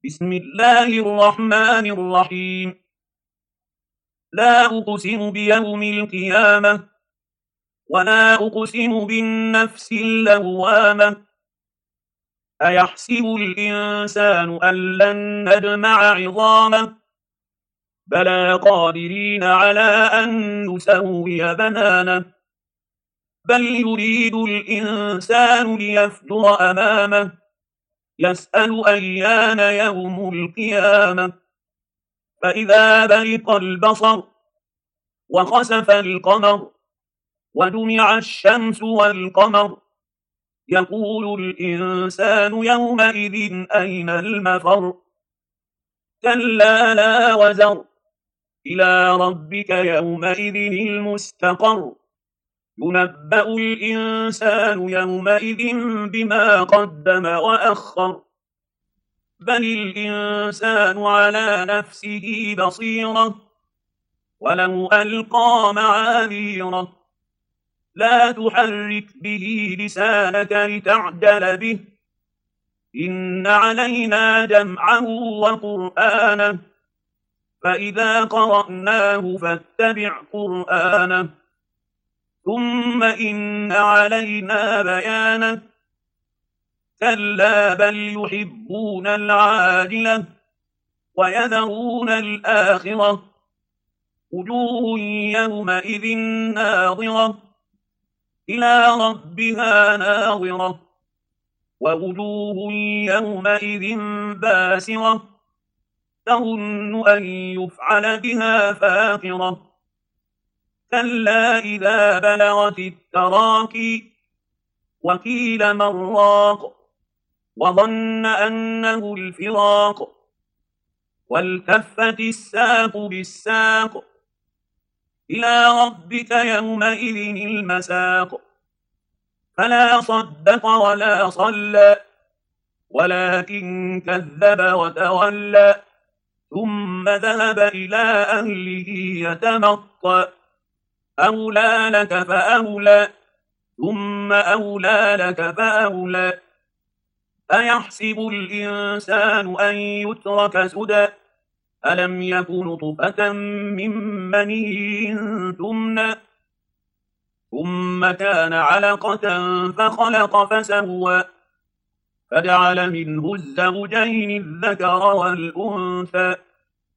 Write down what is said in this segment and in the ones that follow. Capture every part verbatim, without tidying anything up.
بسم الله الرحمن الرحيم. لا أقسم بيوم القيامة ولا أقسم بالنفس اللوامة. أيحسب الإنسان أن لن نجمع عظامه بلى قادرين على أن نسوي بنانه. بل يريد الإنسان ليفجر أمامه يسأل أيان يوم القيامة. فإذا برق البصر وخسف القمر وجمع الشمس والقمر يقول الإنسان يومئذ أين المفر. كلا لا وزر إلى ربك يومئذ المستقر. ينبأ الإنسان يومئذ بما قدم وأخر. بل الإنسان على نفسه بصيرة ولو ألقى معاذيره. لا تحرك به لسانك لتعجل به إن علينا جمعه وقرآنه فإذا قرأناه فاتبع قرآنه ثم إن علينا بيانه. كلا بل يحبون العاجلة ويذرون الآخرة. وجوه يومئذ ناظرة إلى ربها ناظرة ووجوه يومئذ باسرة تظن أن يفعل بها فاقرة. كلا إذا بلغت التراقي وقيل من راق وظن أنه الفراق والتفت الساق بالساق إلى ربك يومئذ المساق. فلا صدق ولا صلى ولكن كذب وتولى ثم ذهب إلى أهله يتمطى. أولى لك فأولى ثم أولى لك فأولى. أيحسب الإنسان أن يترك سدى ألم يكن نطفة من مني تمنى ثم كان علقة فخلق فسوى فجعل منه الزوجين الذكر والأنثى.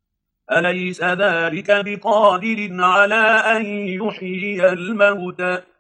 أليس ذلك بقادر على أن يحيي الموتى